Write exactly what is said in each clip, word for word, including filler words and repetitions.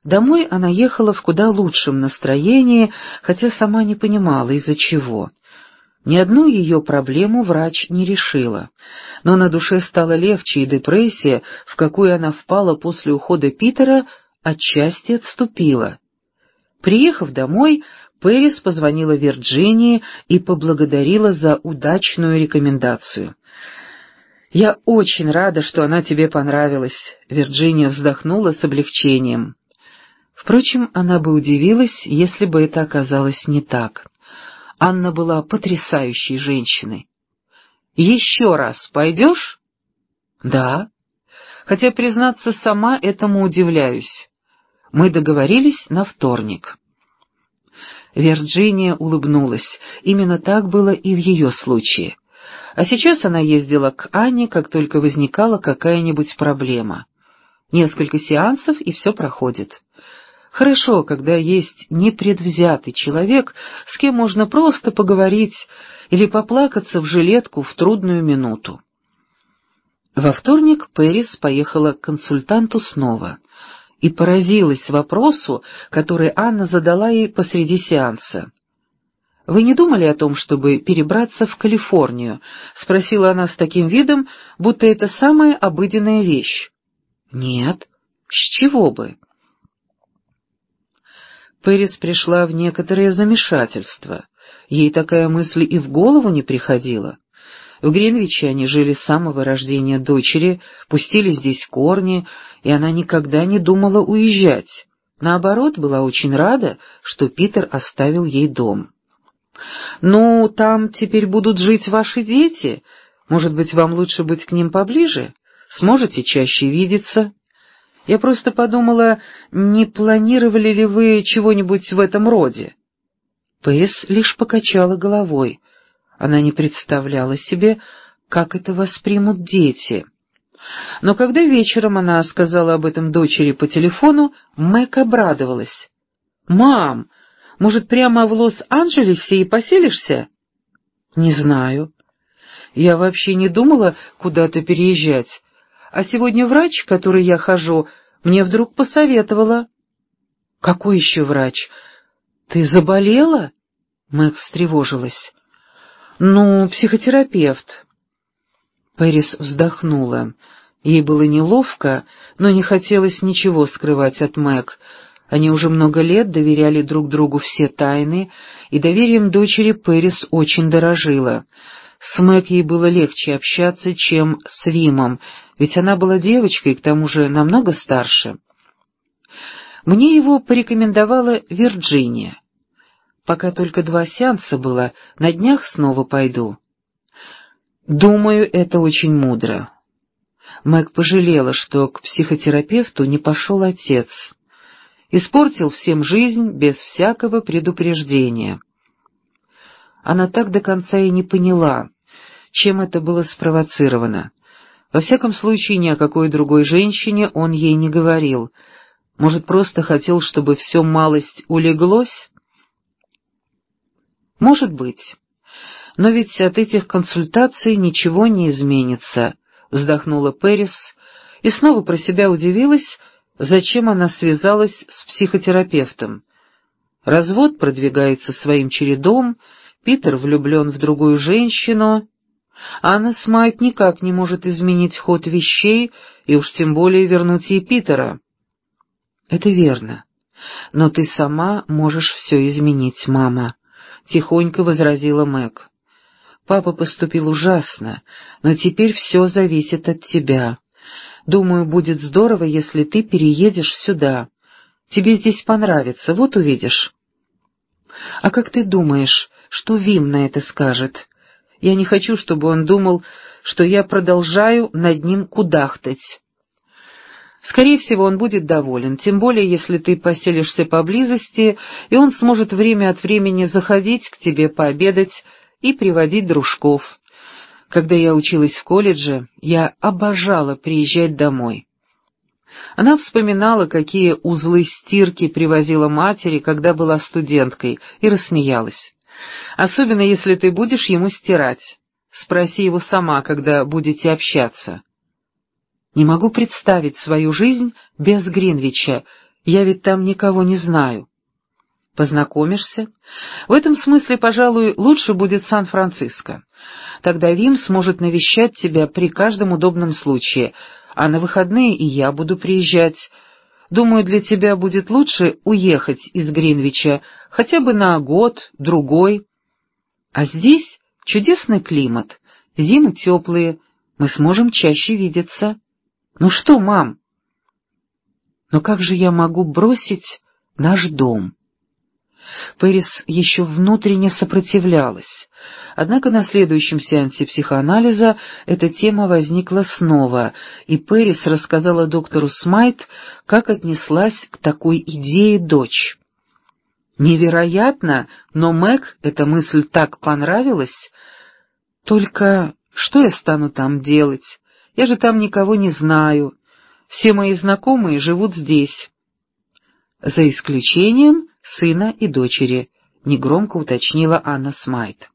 Домой она ехала в куда лучшем настроении, хотя сама не понимала, из-за чего. Ни одну ее проблему врач не решила, но на душе стало легче, и депрессия, в какую она впала после ухода Питера, отчасти отступила. Приехав домой, Пэрис позвонила Вирджинии и поблагодарила за удачную рекомендацию. «Я очень рада, что она тебе понравилась», — Вирджиния вздохнула с облегчением. Впрочем, она бы удивилась, если бы это оказалось не так. Анна была потрясающей женщиной. «Еще раз пойдешь?» «Да. Хотя, признаться, сама этому удивляюсь. Мы договорились на вторник». Вирджиния улыбнулась. Именно так было и в ее случае. А сейчас она ездила к Анне, как только возникала какая-нибудь проблема. Несколько сеансов, и все проходит. Хорошо, когда есть непредвзятый человек, с кем можно просто поговорить или поплакаться в жилетку в трудную минуту. Во вторник Пэрис поехала к консультанту снова и поразилась вопросу, который Анна задала ей посреди сеанса. «Вы не думали о том, чтобы перебраться в Калифорнию?» — спросила она с таким видом, будто это самая обыденная вещь. «Нет. С чего бы?» Пэрис пришла в некоторое замешательство. Ей такая мысль и в голову не приходила. В Гринвиче они жили с самого рождения дочери, пустили здесь корни, и она никогда не думала уезжать. Наоборот, была очень рада, что Питер оставил ей дом. «Ну, там теперь будут жить ваши дети. Может быть, вам лучше быть к ним поближе? Сможете чаще видеться? Я просто подумала, не планировали ли вы чего-нибудь в этом роде?» Пэрис лишь покачала головой. Она не представляла себе, как это воспримут дети. Но когда вечером она сказала об этом дочери по телефону, Мэг обрадовалась. «Мам, может, прямо в Лос-Анджелесе и поселишься?» «Не знаю. Я вообще не думала куда-то переезжать. А сегодня врач, к которой я хожу, мне вдруг посоветовала». «Какой еще врач? Ты заболела?» Мэг встревожилась. «Ну, психотерапевт». Пэрис вздохнула. Ей было неловко, но не хотелось ничего скрывать от Мэг. Они уже много лет доверяли друг другу все тайны, и доверием дочери Пэрис очень дорожила. С Мэг ей было легче общаться, чем с Вимом, ведь она была девочкой, к тому же намного старше. Мне его порекомендовала Вирджиния. Пока только два сеанса было, на днях снова пойду. Думаю, это очень мудро. Мэг пожалела, что к психотерапевту не пошел отец. Испортил всем жизнь без всякого предупреждения. Она так до конца и не поняла, чем это было спровоцировано. Во всяком случае, ни о какой другой женщине он ей не говорил. Может, просто хотел, чтобы все малость улеглось? Может быть. Но ведь от этих консультаций ничего не изменится, вздохнула Пэрис и снова про себя удивилась, зачем она связалась с психотерапевтом. Развод продвигается своим чередом, Питер влюблен в другую женщину, Анна Смайт никак не может изменить ход вещей и уж тем более вернуть ей Питера. Это верно, но ты сама можешь все изменить, мама, тихонько возразила Мэг. Папа поступил ужасно, но теперь все зависит от тебя. Думаю, будет здорово, если ты переедешь сюда. Тебе здесь понравится, вот увидишь. А как ты думаешь, что Вим на это скажет? Я не хочу, чтобы он думал, что я продолжаю над ним кудахтать. Скорее всего, он будет доволен, тем более, если ты поселишься поблизости, и он сможет время от времени заходить к тебе пообедать и приводить дружков. Когда я училась в колледже, я обожала приезжать домой. Она вспоминала, какие узлы стирки привозила матери, когда была студенткой, и рассмеялась. Особенно, если ты будешь ему стирать. Спроси его сама, когда будете общаться. Не могу представить свою жизнь без Гринвича Я ведь там никого не знаю. Познакомишься? В этом смысле, пожалуй, лучше будет Сан-Франциско. Тогда Вим сможет навещать тебя при каждом удобном случае, а на выходные и я буду приезжать. Думаю, для тебя будет лучше уехать из Гринвича хотя бы на год, другой. А здесь чудесный климат, зимы теплые, мы сможем чаще видеться. Ну что, мам? Но как же я могу бросить наш дом? Пэрис еще внутренне сопротивлялась. Однако на следующем сеансе психоанализа эта тема возникла снова, и Пэрис рассказала доктору Смайт, как отнеслась к такой идее дочь. Невероятно, но Мэг эта мысль так понравилась. Только что я стану там делать? Я же там никого не знаю. Все мои знакомые живут здесь. За исключением сына и дочери, негромко уточнила Анна Смайт.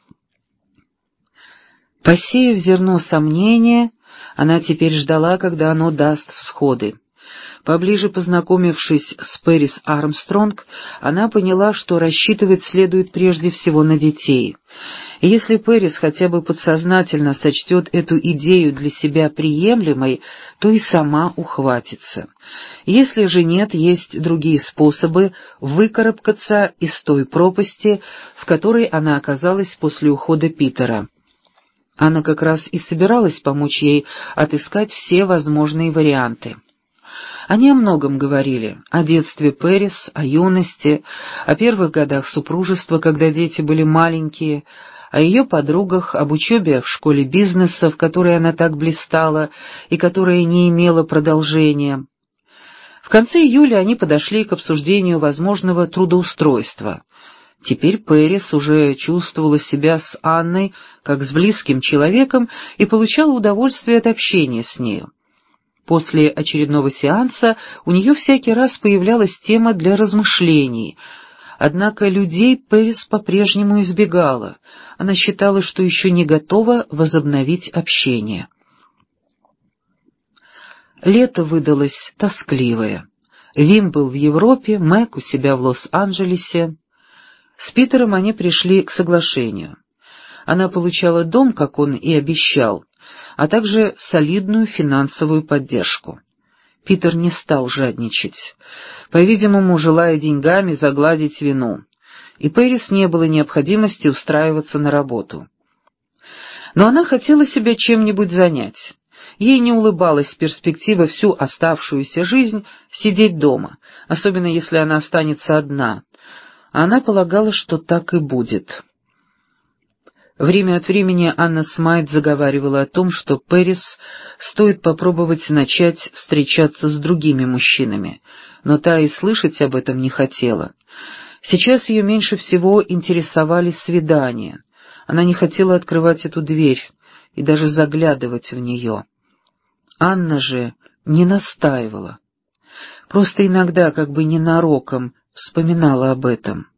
Посеяв зерно сомнения, она теперь ждала, когда оно даст всходы. Поближе познакомившись с Пэрис Армстронг, она поняла, что рассчитывать следует прежде всего на детей. И если Пэрис хотя бы подсознательно сочтет эту идею для себя приемлемой, то и сама ухватится. Если же нет, есть другие способы выкарабкаться из той пропасти, в которой она оказалась после ухода Питера. Она как раз и собиралась помочь ей отыскать все возможные варианты. Они о многом говорили: о детстве Пэрис, о юности, о первых годах супружества, когда дети были маленькие, о ее подругах, об учебе в школе бизнеса, в которой она так блистала и которая не имела продолжения. В конце июля они подошли к обсуждению возможного трудоустройства. Теперь Пэрис уже чувствовала себя с Анной как с близким человеком и получала удовольствие от общения с нею. После очередного сеанса у нее всякий раз появлялась тема для размышлений. Однако людей Пэрис по-прежнему избегала. Она считала, что еще не готова возобновить общение. Лето выдалось тоскливое. Вим был в Европе, Мэг у себя в Лос-Анджелесе. С Питером они пришли к соглашению. Она получала дом, как он и обещал, а также солидную финансовую поддержку. Питер не стал жадничать, по-видимому, желая деньгами загладить вину, и Пэрис не было необходимости устраиваться на работу. Но она хотела себя чем-нибудь занять. Ей не улыбалась перспектива всю оставшуюся жизнь сидеть дома, особенно если она останется одна. Она полагала, что так и будет. Время от времени Анна Смайт заговаривала о том, что Пэрис стоит попробовать начать встречаться с другими мужчинами, но та и слышать об этом не хотела. Сейчас ее меньше всего интересовали свидания. Она не хотела открывать эту дверь и даже заглядывать в нее. Анна же не настаивала. Просто иногда, как бы ненароком, вспоминала об этом.